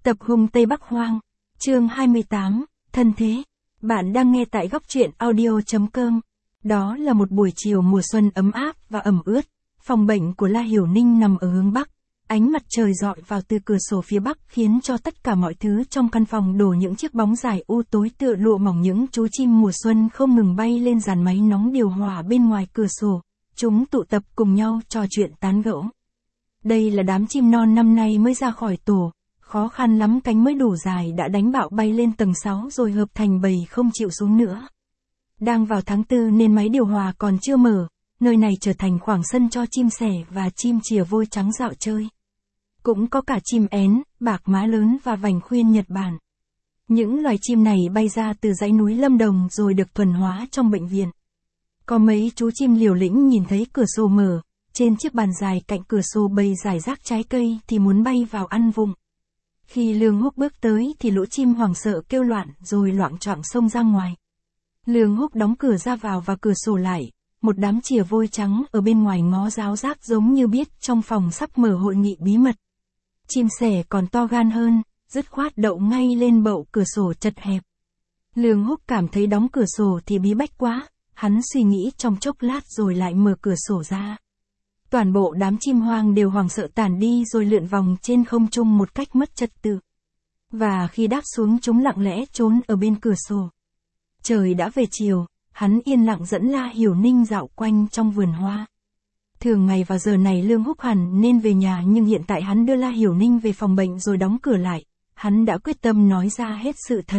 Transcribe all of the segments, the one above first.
Tập hung Tây Bắc Hoang. Chương 28, thân thế. Bạn đang nghe tại góc truyện audio.com. Đó là một buổi chiều mùa xuân ấm áp và ẩm ướt. Phòng bệnh của La Hiểu Ninh nằm ở hướng Bắc. Ánh mặt trời rọi vào từ cửa sổ phía Bắc khiến cho tất cả mọi thứ trong căn phòng đổ những chiếc bóng dài u tối tựa lụa mỏng. Những chú chim mùa xuân không ngừng bay lên dàn máy nóng điều hòa bên ngoài cửa sổ. Chúng tụ tập cùng nhau trò chuyện tán gẫu. Đây là đám chim non năm nay mới ra khỏi tổ. Khó khăn lắm cánh mới đủ dài đã đánh bạo bay lên tầng 6 rồi hợp thành bầy không chịu xuống nữa. Đang vào tháng 4 nên máy điều hòa còn chưa mở, nơi này trở thành khoảng sân cho chim sẻ và chim chìa vôi trắng dạo chơi. Cũng có cả chim én, bạc má lớn và vành khuyên Nhật Bản. Những loài chim này bay ra từ dãy núi Lâm Đồng rồi được thuần hóa trong bệnh viện. Có mấy chú chim liều lĩnh nhìn thấy cửa sổ mở, trên chiếc bàn dài cạnh cửa sổ bày rải rác trái cây thì muốn bay vào ăn vụng. Khi Lương Húc bước tới thì lũ chim hoảng sợ kêu loạn rồi loạng choạng xông ra ngoài. Lương Húc đóng cửa ra vào và cửa sổ lại, một đám chìa vôi trắng ở bên ngoài ngó ráo rác giống như biết trong phòng sắp mở hội nghị bí mật. Chim sẻ còn to gan hơn, dứt khoát đậu ngay lên bậu cửa sổ chật hẹp. Lương Húc cảm thấy đóng cửa sổ thì bí bách quá, hắn suy nghĩ trong chốc lát rồi lại mở cửa sổ ra. Toàn bộ đám chim hoang đều hoảng sợ tản đi rồi lượn vòng trên không trung một cách mất trật tự. Và khi đáp xuống chúng lặng lẽ trốn ở bên cửa sổ. Trời đã về chiều, hắn yên lặng dẫn La Hiểu Ninh dạo quanh trong vườn hoa. Thường ngày vào giờ này Lương Húc hẳn nên về nhà nhưng hiện tại hắn đưa La Hiểu Ninh về phòng bệnh rồi đóng cửa lại. Hắn đã quyết tâm nói ra hết sự thật.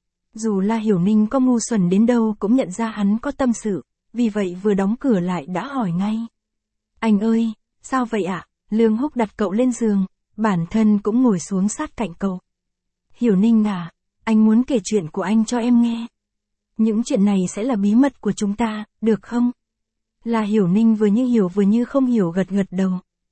Dù La Hiểu Ninh có ngu xuẩn đến đâu cũng nhận ra hắn có tâm sự, vì vậy vừa đóng cửa lại đã hỏi ngay. Anh ơi, sao vậy ạ? Lương Húc đặt cậu lên giường, bản thân cũng ngồi xuống sát cạnh cậu. Hiểu Ninh à, anh muốn kể chuyện của anh cho em nghe. Những chuyện này sẽ là bí mật của chúng ta, được không? La Hiểu Ninh vừa như hiểu vừa như không hiểu gật gật đầu.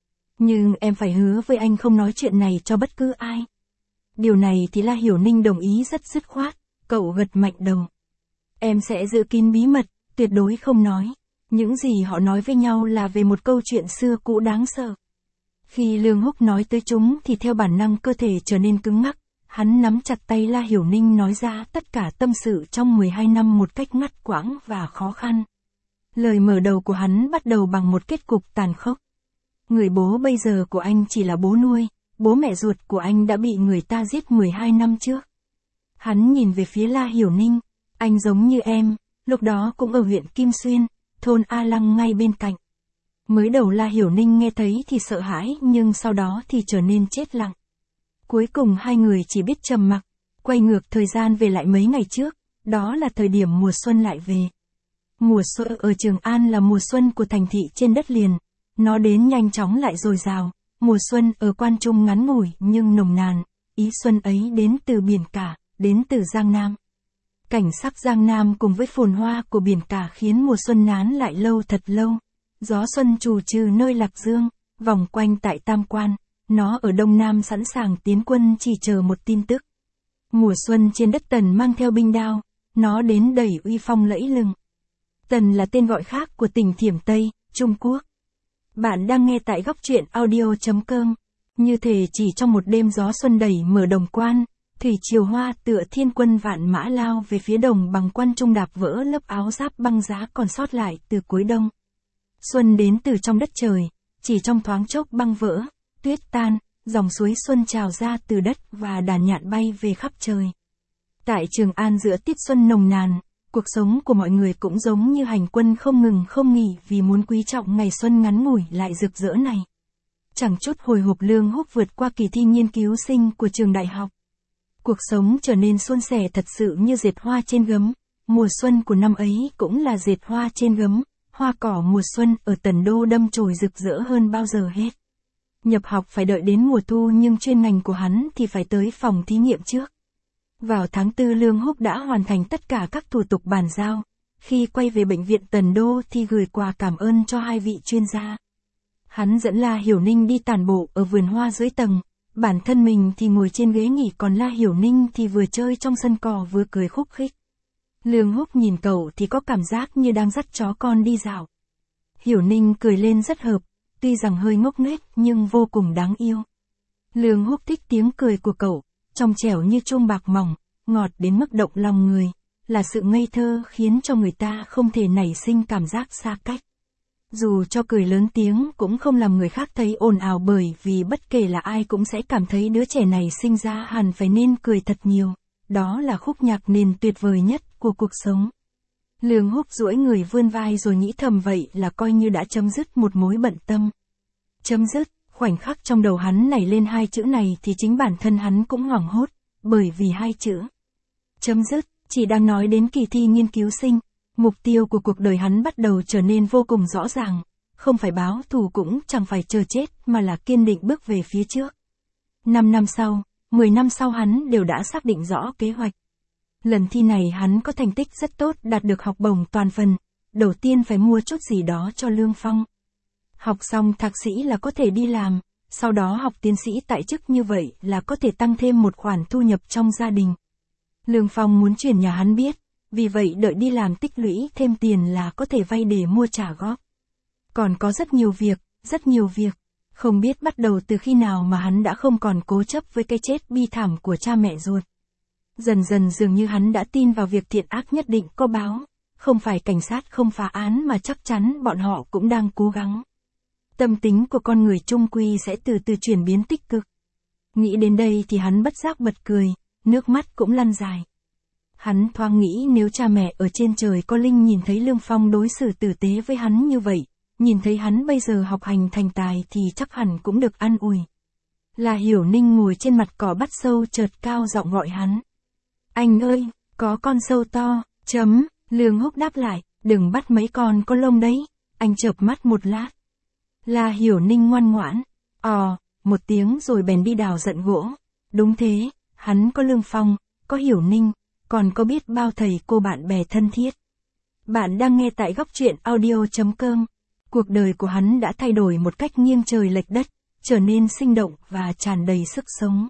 Nhưng em phải hứa với anh không nói chuyện này cho bất cứ ai. Điều này thì La Hiểu Ninh đồng ý rất dứt khoát, cậu gật mạnh đầu. Em sẽ giữ kín bí mật, tuyệt đối không nói. Những gì họ nói với nhau là về một câu chuyện xưa cũ đáng sợ. Khi Lương Húc nói tới chúng thì theo bản năng cơ thể trở nên cứng ngắc, hắn nắm chặt tay La Hiểu Ninh nói ra tất cả tâm sự trong 12 năm một cách ngắt quãng và khó khăn. Lời mở đầu của hắn bắt đầu bằng một kết cục tàn khốc. Người bố bây giờ của anh chỉ là bố nuôi, bố mẹ ruột của anh đã bị người ta giết 12 năm trước. Hắn nhìn về phía La Hiểu Ninh, anh giống như em, lúc đó cũng ở huyện Kim Xuyên, thôn A Lăng ngay bên cạnh. Mới đầu La Hiểu Ninh nghe thấy thì sợ hãi nhưng sau đó thì trở nên chết lặng. Cuối cùng hai người chỉ biết trầm mặc, quay ngược thời gian về lại mấy ngày trước, đó là thời điểm mùa xuân lại về. Mùa xuân ở Trường An là mùa xuân của thành thị trên đất liền, nó đến nhanh chóng lại dồi dào, mùa xuân ở Quan Trung ngắn ngủi nhưng nồng nàn, ý xuân ấy đến từ biển cả, đến từ Giang Nam. Cảnh sắc Giang Nam cùng với phồn hoa của biển cả khiến mùa xuân nán lại lâu thật lâu. Gió xuân trù trừ nơi Lạc Dương, vòng quanh tại Tam Quan, nó ở Đông Nam sẵn sàng tiến quân chỉ chờ một tin tức. Mùa xuân trên đất Tần mang theo binh đao, nó đến đầy uy phong lẫy lừng. Tần là tên gọi khác của tỉnh Thiểm Tây, Trung Quốc. Bạn đang nghe tại góc truyện audio.com. Như thể chỉ trong một đêm gió xuân đẩy mở Đồng Quan, thủy triều hoa tựa thiên quân vạn mã lao về phía Đồng Bằng Quan Trung đạp vỡ lớp áo giáp băng giá còn sót lại từ cuối đông. Xuân đến từ trong đất trời, chỉ trong thoáng chốc băng vỡ, tuyết tan, dòng suối xuân trào ra từ đất và đàn nhạn bay về khắp trời. Tại Trường An giữa tiết xuân nồng nàn, cuộc sống của mọi người cũng giống như hành quân không ngừng không nghỉ vì muốn quý trọng ngày xuân ngắn ngủi lại rực rỡ này. Chẳng chút hồi hộp Lương Húc vượt qua kỳ thi nghiên cứu sinh của trường đại học. Cuộc sống trở nên suôn sẻ thật sự như dệt hoa trên gấm, mùa xuân của năm ấy cũng là dệt hoa trên gấm, hoa cỏ mùa xuân ở Tần Đô đâm chồi rực rỡ hơn bao giờ hết. Nhập học phải đợi đến mùa thu nhưng chuyên ngành của hắn thì phải tới phòng thí nghiệm trước. Vào tháng 4 Lương Húc đã hoàn thành tất cả các thủ tục bàn giao, khi quay về bệnh viện Tần Đô thì gửi quà cảm ơn cho hai vị chuyên gia. Hắn dẫn La Hiểu Ninh đi tản bộ ở vườn hoa dưới tầng. Bản thân mình thì ngồi trên ghế nghỉ còn La Hiểu Ninh thì vừa chơi trong sân cỏ vừa cười khúc khích. Lương Húc nhìn cậu thì có cảm giác như đang dắt chó con đi dạo. Hiểu Ninh cười lên rất hợp, tuy rằng hơi ngốc nghếch nhưng vô cùng đáng yêu. Lương Húc thích tiếng cười của cậu, trong trẻo như chuông bạc mỏng, ngọt đến mức động lòng người, là sự ngây thơ khiến cho người ta không thể nảy sinh cảm giác xa cách. Dù cho cười lớn tiếng cũng không làm người khác thấy ồn ào, bởi vì bất kể là ai cũng sẽ cảm thấy đứa trẻ này sinh ra hẳn phải nên cười thật nhiều. Đó là khúc nhạc nền tuyệt vời nhất của cuộc sống. Lương Húc duỗi người vươn vai rồi nghĩ thầm vậy là coi như đã chấm dứt một mối bận tâm. Chấm dứt, khoảnh khắc trong đầu hắn nảy lên hai chữ này thì chính bản thân hắn cũng hoảng hốt, bởi vì hai chữ chấm dứt chỉ đang nói đến kỳ thi nghiên cứu sinh. Mục tiêu của cuộc đời hắn bắt đầu trở nên vô cùng rõ ràng, không phải báo thù cũng chẳng phải chờ chết mà là kiên định bước về phía trước. 5 năm sau, 10 năm sau hắn đều đã xác định rõ kế hoạch. Lần thi này hắn có thành tích rất tốt, đạt được học bổng toàn phần, đầu tiên phải mua chút gì đó cho Lương Phong. Học xong thạc sĩ là có thể đi làm, sau đó học tiến sĩ tại chức, như vậy là có thể tăng thêm một khoản thu nhập trong gia đình. Lương Phong muốn chuyển nhà hắn biết, vì vậy đợi đi làm tích lũy thêm tiền là có thể vay để mua trả góp. Còn có rất nhiều việc, không biết bắt đầu từ khi nào mà hắn đã không còn cố chấp với cái chết bi thảm của cha mẹ ruột. Dần dần dường như hắn đã tin vào việc thiện ác nhất định có báo, không phải cảnh sát không phá án mà chắc chắn bọn họ cũng đang cố gắng. Tâm tính của con người chung quy sẽ từ từ chuyển biến tích cực. Nghĩ đến đây thì hắn bất giác bật cười, nước mắt cũng lăn dài. Hắn thoáng nghĩ nếu cha mẹ ở trên trời có linh nhìn thấy Lương Phong đối xử tử tế với hắn như vậy, nhìn thấy hắn bây giờ học hành thành tài thì chắc hẳn cũng được an ủi. Là Hiểu Ninh ngồi trên mặt cỏ bắt sâu chợt cao giọng gọi hắn. Anh ơi, có con sâu to, Lương Húc đáp lại, đừng bắt mấy con có lông đấy. Anh chợp mắt một lát. Là Hiểu Ninh ngoan ngoãn, một tiếng rồi bèn đi đào giận gỗ. Đúng thế, hắn có Lương Phong, có Hiểu Ninh, còn có biết bao thầy cô bạn bè thân thiết. Bạn đang nghe tại góc truyện audio.com. Cuộc đời của hắn đã thay đổi một cách nghiêng trời lệch đất, trở nên sinh động và tràn đầy sức sống.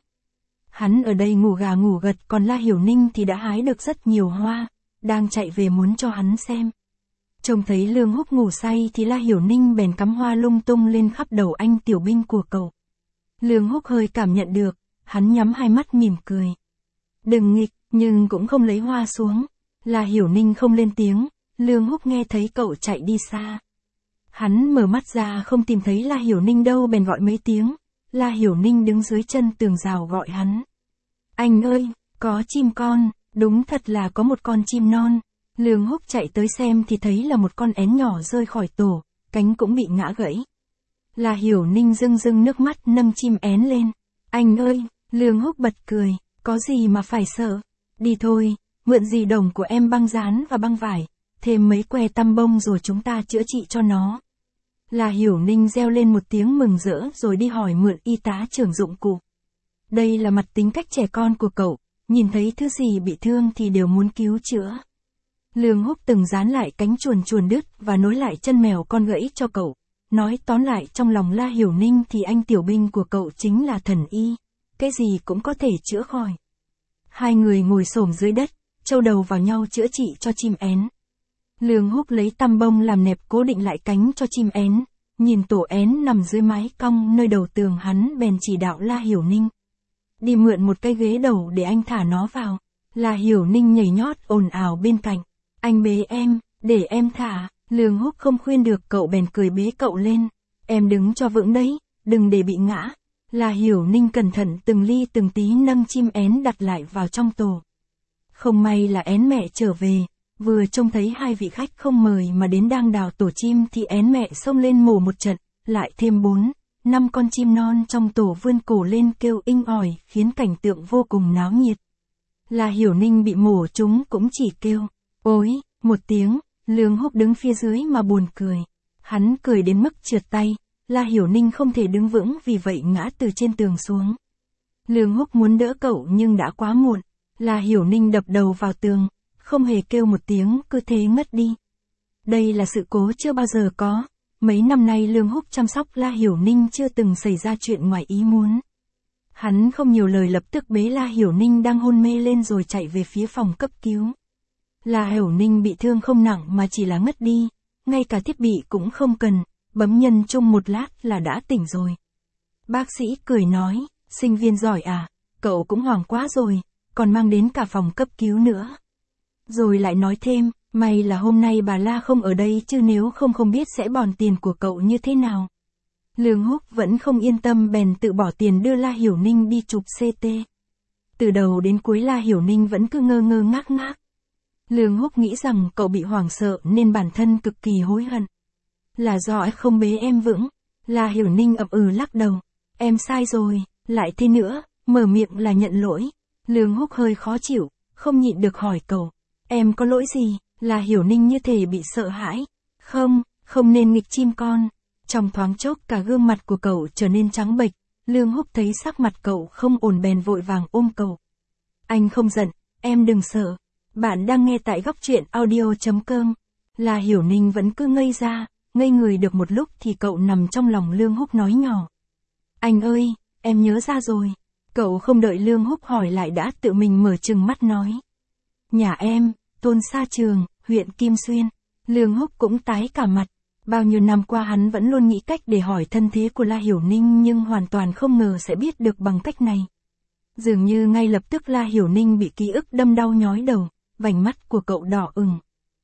Hắn ở đây ngủ gà ngủ gật, còn La Hiểu Ninh thì đã hái được rất nhiều hoa, đang chạy về muốn cho hắn xem. Trông thấy Lương Húc ngủ say thì La Hiểu Ninh bèn cắm hoa lung tung lên khắp đầu anh tiểu binh của cậu. Lương Húc hơi cảm nhận được, hắn nhắm hai mắt mỉm cười. Đừng nghịch, nhưng cũng không lấy hoa xuống. La Hiểu Ninh không lên tiếng, Lương Húc nghe thấy cậu chạy đi xa. Hắn mở mắt ra không tìm thấy La Hiểu Ninh đâu bèn gọi mấy tiếng. La Hiểu Ninh đứng dưới chân tường rào gọi hắn. Anh ơi, có chim con, đúng thật là có một con chim non. Lương Húc chạy tới xem thì thấy là một con én nhỏ rơi khỏi tổ, cánh cũng bị ngã gãy. La Hiểu Ninh rưng rưng nước mắt nâng chim én lên. Anh ơi, Lương Húc bật cười, có gì mà phải sợ. Đi thôi, mượn dì đồng của em băng dán và băng vải, thêm mấy que tăm bông rồi chúng ta chữa trị cho nó. La Hiểu Ninh reo lên một tiếng mừng rỡ rồi đi hỏi mượn y tá trưởng dụng cụ. Đây là mặt tính cách trẻ con của cậu, nhìn thấy thứ gì bị thương thì đều muốn cứu chữa. Lương Húc từng dán lại cánh chuồn đứt và nối lại chân mèo con gãy cho cậu. Nói tóm lại trong lòng La Hiểu Ninh thì anh tiểu binh của cậu chính là thần y, cái gì cũng có thể chữa khỏi. Hai người ngồi xổm dưới đất, châu đầu vào nhau chữa trị cho chim én. Lương Húc lấy tăm bông làm nẹp cố định lại cánh cho chim én, nhìn tổ én nằm dưới mái cong nơi đầu tường hắn bèn chỉ đạo La Hiểu Ninh. Đi mượn một cái ghế đầu để anh thả nó vào. La Hiểu Ninh nhảy nhót ồn ào bên cạnh. Anh bế em, để em thả. Lương Húc không khuyên được cậu bèn cười bế cậu lên. Em đứng cho vững đấy, đừng để bị ngã. La Hiểu Ninh cẩn thận từng ly từng tí nâng chim én đặt lại vào trong tổ. Không may là én mẹ trở về, vừa trông thấy hai vị khách không mời mà đến đang đào tổ chim thì én mẹ xông lên mổ một trận, lại thêm 4-5 con chim non trong tổ vươn cổ lên kêu inh ỏi khiến cảnh tượng vô cùng náo nhiệt. La Hiểu Ninh bị mổ chúng cũng chỉ kêu, ôi, một tiếng. Lương Húc đứng phía dưới mà buồn cười. Hắn cười đến mức trượt tay, La Hiểu Ninh không thể đứng vững vì vậy ngã từ trên tường xuống. Lương Húc muốn đỡ cậu nhưng đã quá muộn. La Hiểu Ninh đập đầu vào tường, không hề kêu một tiếng, cứ thế ngất đi. Đây là sự cố chưa bao giờ có. Mấy năm nay Lương Húc chăm sóc La Hiểu Ninh chưa từng xảy ra chuyện ngoài ý muốn. Hắn không nhiều lời lập tức bế La Hiểu Ninh đang hôn mê lên rồi chạy về phía phòng cấp cứu. La Hiểu Ninh bị thương không nặng mà chỉ là ngất đi, ngay cả thiết bị cũng không cần, bấm nhân chung một lát là đã tỉnh rồi. Bác sĩ cười nói, sinh viên giỏi à, cậu cũng hoảng quá rồi, còn mang đến cả phòng cấp cứu nữa. Rồi lại nói thêm, may là hôm nay bà La không ở đây chứ nếu không biết sẽ bòn tiền của cậu như thế nào. Lương Húc vẫn không yên tâm bèn tự bỏ tiền đưa La Hiểu Ninh đi chụp CT. Từ đầu đến cuối La Hiểu Ninh vẫn cứ ngơ ngơ ngác ngác. Lương Húc nghĩ rằng cậu bị hoảng sợ nên bản thân cực kỳ hối hận. Là do không bế em vững. La Hiểu Ninh ậm lắc đầu. Em sai rồi, lại thế nữa, mở miệng là nhận lỗi. Lương Húc hơi khó chịu, không nhịn được hỏi cậu. Em có lỗi gì? La Hiểu Ninh như thể bị sợ hãi. Không nên nghịch chim con. Trong thoáng chốc cả gương mặt của cậu trở nên trắng bệch. Lương Húc thấy sắc mặt cậu không ổn bèn vội vàng ôm cậu. Anh không giận, em đừng sợ. Bạn đang nghe tại góc truyện audio.com. La Hiểu Ninh vẫn cứ ngây người được một lúc thì cậu nằm trong lòng Lương Húc nói nhỏ. Anh ơi, em nhớ ra rồi. Cậu không đợi Lương Húc hỏi lại đã tự mình mở trừng mắt nói. Nhà em, Tôn Sa Trường, huyện Kim Xuyên. Lương Húc cũng tái cả mặt. Bao nhiêu năm qua hắn vẫn luôn nghĩ cách để hỏi thân thế của La Hiểu Ninh nhưng hoàn toàn không ngờ sẽ biết được bằng cách này. Dường như ngay lập tức La Hiểu Ninh bị ký ức đâm đau nhói đầu, vành mắt của cậu đỏ ửng.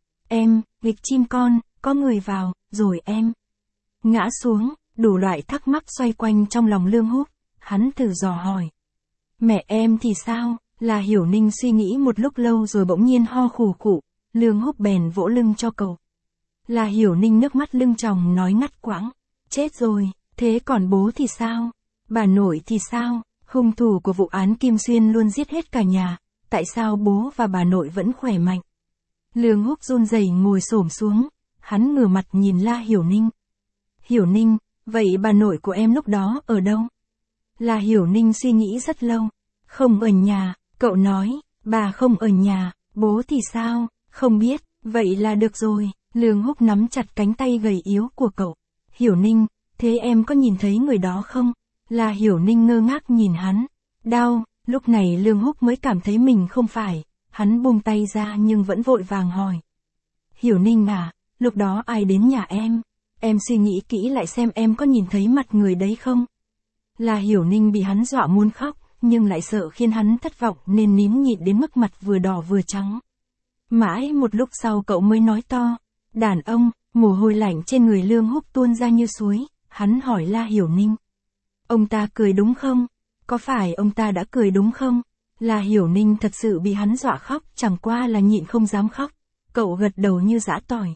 Em, nghịch chim con, có người vào, rồi em. Ngã xuống, đủ loại thắc mắc xoay quanh trong lòng Lương Húc, hắn thử dò hỏi. Mẹ em thì sao? La Hiểu Ninh suy nghĩ một lúc lâu rồi bỗng nhiên ho khủ khụ, Lương Húc bèn vỗ lưng cho cậu. La Hiểu Ninh nước mắt lưng tròng nói ngắt quãng. Chết rồi, thế còn bố thì sao? Bà nội thì sao? Hung thủ của vụ án Kim Xuyên luôn giết hết cả nhà, tại sao bố và bà nội vẫn khỏe mạnh? Lương Húc run rẩy ngồi xổm xuống, hắn ngửa mặt nhìn La Hiểu Ninh. Hiểu Ninh, vậy bà nội của em lúc đó ở đâu? La Hiểu Ninh suy nghĩ rất lâu. Không ở nhà, cậu nói, bà không ở nhà, bố thì sao? Không biết, vậy là được rồi. Lương Húc nắm chặt cánh tay gầy yếu của cậu. Hiểu Ninh, thế em có nhìn thấy người đó không? La Hiểu Ninh ngơ ngác nhìn hắn. Đau, lúc này Lương Húc mới cảm thấy mình không phải. Hắn buông tay ra nhưng vẫn vội vàng hỏi. Hiểu Ninh à, lúc đó ai đến nhà em? Em suy nghĩ kỹ lại xem em có nhìn thấy mặt người đấy không? La Hiểu Ninh bị hắn dọa muốn khóc, nhưng lại sợ khiến hắn thất vọng nên nín nhịn đến mức mặt vừa đỏ vừa trắng. Mãi một lúc sau cậu mới nói to. Đàn ông, mồ hôi lạnh trên người Lương Húc tuôn ra như suối, hắn hỏi La Hiểu Ninh. Ông ta cười đúng không? Có phải ông ta đã cười đúng không? La Hiểu Ninh thật sự bị hắn dọa khóc, chẳng qua là nhịn không dám khóc. Cậu gật đầu như giã tỏi.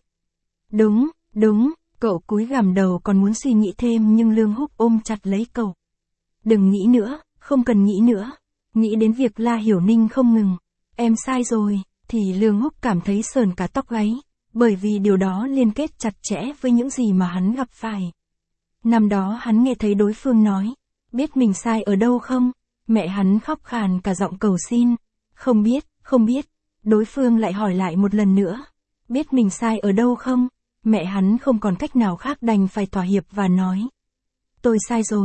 Đúng, cậu cúi gằm đầu còn muốn suy nghĩ thêm nhưng Lương Húc ôm chặt lấy cậu. Đừng nghĩ nữa, không cần nghĩ nữa. Nghĩ đến việc La Hiểu Ninh không ngừng. Em sai rồi, thì Lương Húc cảm thấy sờn cả tóc gáy. Bởi vì điều đó liên kết chặt chẽ với những gì mà hắn gặp phải. Năm đó hắn nghe thấy đối phương nói, biết mình sai ở đâu không? Mẹ hắn khóc khàn cả giọng cầu xin. Không biết. Đối phương lại hỏi lại một lần nữa. Biết mình sai ở đâu không? Mẹ hắn không còn cách nào khác đành phải thỏa hiệp và nói. Tôi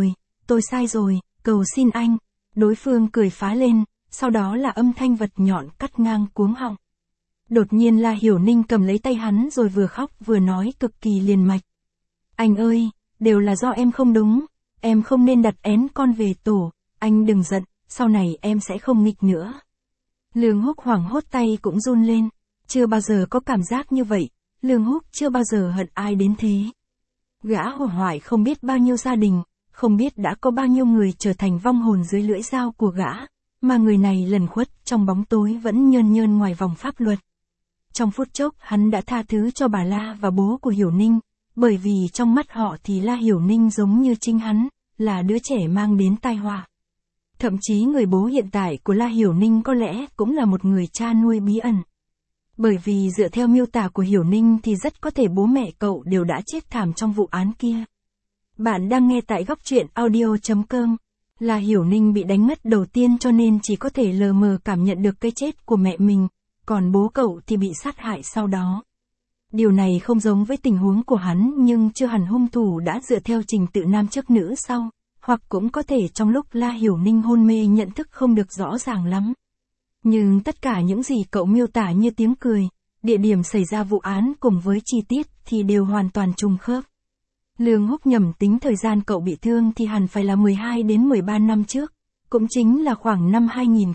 sai rồi, cầu xin anh. Đối phương cười phá lên, sau đó là âm thanh vật nhọn cắt ngang cuống họng. Đột nhiên La Hiểu Ninh cầm lấy tay hắn rồi vừa khóc vừa nói cực kỳ liền mạch. Anh ơi, đều là do em không đúng, em không nên đặt én con về tổ, anh đừng giận, sau này em sẽ không nghịch nữa. Lương Húc hoảng hốt tay cũng run lên, chưa bao giờ có cảm giác như vậy, Lương Húc chưa bao giờ hận ai đến thế. Gã hỏa hoại không biết bao nhiêu gia đình, không biết đã có bao nhiêu người trở thành vong hồn dưới lưỡi dao của gã, mà người này lẩn khuất trong bóng tối vẫn nhơn ngoài vòng pháp luật. Trong phút chốc hắn đã tha thứ cho bà La và bố của Hiểu Ninh, bởi vì trong mắt họ thì La Hiểu Ninh giống như chính hắn, là đứa trẻ mang đến tai họa. Thậm chí người bố hiện tại của La Hiểu Ninh có lẽ cũng là một người cha nuôi bí ẩn. Bởi vì dựa theo miêu tả của Hiểu Ninh thì rất có thể bố mẹ cậu đều đã chết thảm trong vụ án kia. Bạn đang nghe tại góc truyện audio.com. La Hiểu Ninh bị đánh mất đầu tiên cho nên chỉ có thể lờ mờ cảm nhận được cái chết của mẹ mình. Còn bố cậu thì bị sát hại sau đó. Điều này không giống với tình huống của hắn nhưng chưa hẳn hung thủ đã dựa theo trình tự nam trước nữ sau, hoặc cũng có thể trong lúc La Hiểu Ninh hôn mê nhận thức không được rõ ràng lắm. Nhưng tất cả những gì cậu miêu tả như tiếng cười, địa điểm xảy ra vụ án cùng với chi tiết thì đều hoàn toàn trùng khớp. Lương Húc nhầm tính thời gian cậu bị thương thì hẳn phải là 12 đến 13 năm trước, cũng chính là khoảng năm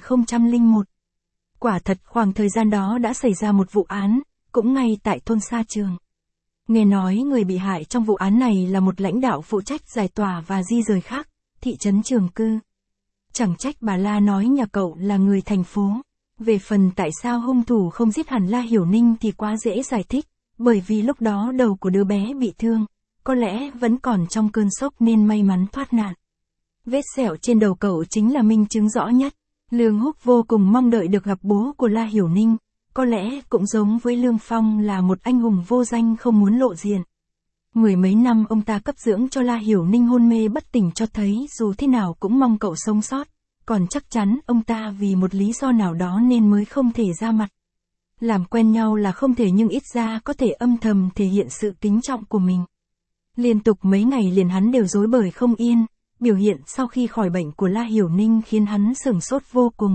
2001. Quả thật khoảng thời gian đó đã xảy ra một vụ án, cũng ngay tại thôn Sa Trường. Nghe nói người bị hại trong vụ án này là một lãnh đạo phụ trách giải tỏa và di rời khác, thị trấn Trường Cư. Chẳng trách bà La nói nhà cậu là người thành phố. Về phần tại sao hung thủ không giết hẳn La Hiểu Ninh thì quá dễ giải thích, bởi vì lúc đó đầu của đứa bé bị thương, có lẽ vẫn còn trong cơn sốc nên may mắn thoát nạn. Vết sẹo trên đầu cậu chính là minh chứng rõ nhất. Lương Húc vô cùng mong đợi được gặp bố của La Hiểu Ninh, có lẽ cũng giống với Lương Phong là một anh hùng vô danh không muốn lộ diện. Mười mấy năm ông ta cấp dưỡng cho La Hiểu Ninh hôn mê bất tỉnh cho thấy dù thế nào cũng mong cậu sống sót, còn chắc chắn ông ta vì một lý do nào đó nên mới không thể ra mặt. Làm quen nhau là không thể nhưng ít ra có thể âm thầm thể hiện sự kính trọng của mình. Liên tục mấy ngày liền hắn đều rối bời không yên, biểu hiện sau khi khỏi bệnh của La Hiểu Ninh khiến hắn sửng sốt vô cùng.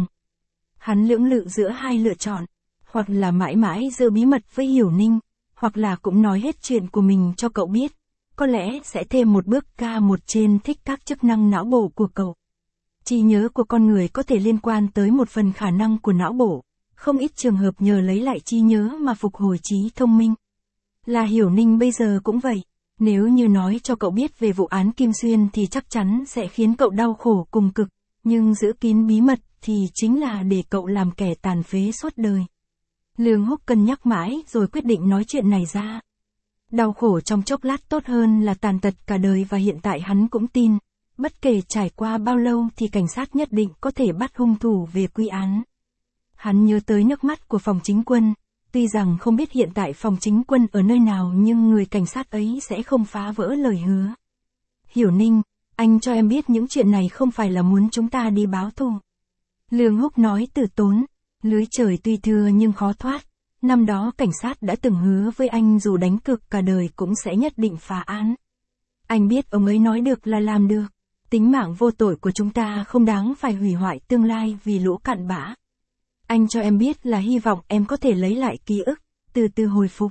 Hắn lưỡng lự giữa hai lựa chọn, hoặc là mãi mãi giữ bí mật với Hiểu Ninh, hoặc là cũng nói hết chuyện của mình cho cậu biết, có lẽ sẽ thêm một bước ca một trên thích các chức năng não bộ của cậu. Trí nhớ của con người có thể liên quan tới một phần khả năng của não bộ, không ít trường hợp nhờ lấy lại trí nhớ mà phục hồi trí thông minh. La Hiểu Ninh bây giờ cũng vậy, nếu như nói cho cậu biết về vụ án Kim Xuyên thì chắc chắn sẽ khiến cậu đau khổ cùng cực, nhưng giữ kín bí mật thì chính là để cậu làm kẻ tàn phế suốt đời. Lương Húc cân nhắc mãi rồi quyết định nói chuyện này ra. Đau khổ trong chốc lát tốt hơn là tàn tật cả đời và hiện tại hắn cũng tin, bất kể trải qua bao lâu thì cảnh sát nhất định có thể bắt hung thủ về quy án. Hắn nhớ tới nước mắt của phòng chính quân, tuy rằng không biết hiện tại phòng chính quân ở nơi nào nhưng người cảnh sát ấy sẽ không phá vỡ lời hứa. Hiểu Ninh, anh cho em biết những chuyện này không phải là muốn chúng ta đi báo thù. Lương Húc nói từ tốn, lưới trời tuy thưa nhưng khó thoát, năm đó cảnh sát đã từng hứa với anh dù đánh cược cả đời cũng sẽ nhất định phá án. Anh biết ông ấy nói được là làm được, tính mạng vô tội của chúng ta không đáng phải hủy hoại tương lai vì lũ cặn bã. Anh cho em biết là hy vọng em có thể lấy lại ký ức, từ từ hồi phục.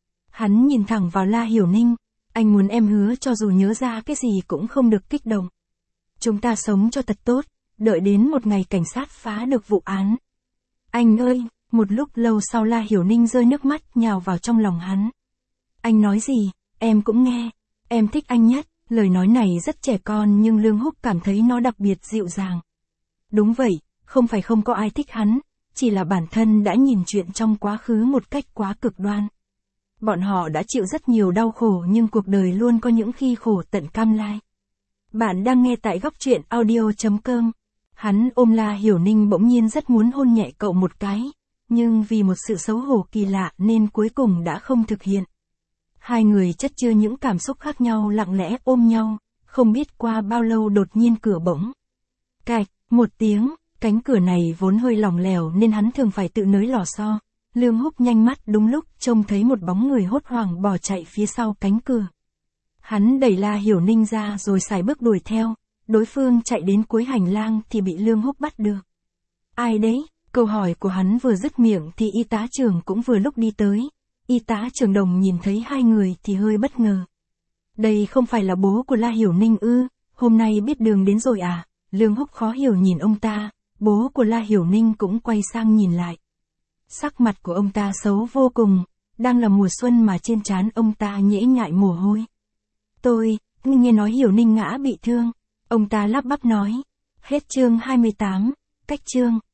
Hắn nhìn thẳng vào La Hiểu Ninh, anh muốn em hứa cho dù nhớ ra cái gì cũng không được kích động. Chúng ta sống cho thật tốt, đợi đến một ngày cảnh sát phá được vụ án. Anh ơi, một lúc lâu sau La Hiểu Ninh rơi nước mắt nhào vào trong lòng hắn. Anh nói gì, em cũng nghe, em thích anh nhất, lời nói này rất trẻ con nhưng Lương Húc cảm thấy nó đặc biệt dịu dàng. Đúng vậy, không phải không có ai thích hắn, chỉ là bản thân đã nhìn chuyện trong quá khứ một cách quá cực đoan. Bọn họ đã chịu rất nhiều đau khổ nhưng cuộc đời luôn có những khi khổ tận cam lai. Bạn đang nghe tại góc truyện audio.com. Hắn ôm La Hiểu Ninh bỗng nhiên rất muốn hôn nhẹ cậu một cái, nhưng vì một sự xấu hổ kỳ lạ nên cuối cùng đã không thực hiện. Hai người chất chứa những cảm xúc khác nhau lặng lẽ ôm nhau, không biết qua bao lâu đột nhiên cửa bỗng. Cạch, một tiếng, cánh cửa này vốn hơi lỏng lẻo nên hắn thường phải tự nới lò xo. Lương Húc nhanh mắt đúng lúc trông thấy một bóng người hốt hoảng bỏ chạy phía sau cánh cửa. Hắn đẩy La Hiểu Ninh ra rồi sải bước đuổi theo, đối phương chạy đến cuối hành lang thì bị Lương Húc bắt được. Ai đấy? Câu hỏi của hắn vừa dứt miệng thì y tá trưởng cũng vừa lúc đi tới. Y tá trưởng Đồng nhìn thấy hai người thì hơi bất ngờ. Đây không phải là bố của La Hiểu Ninh ư, hôm nay biết đường đến rồi à? Lương Húc khó hiểu nhìn ông ta, bố của La Hiểu Ninh cũng quay sang nhìn lại. Sắc mặt của ông ta xấu vô cùng, đang là mùa xuân mà trên trán ông ta nhễ nhại mồ hôi. Tôi, nghe nói Hiểu Ninh ngã bị thương, ông ta lắp bắp nói. Hết chương 28, cách chương.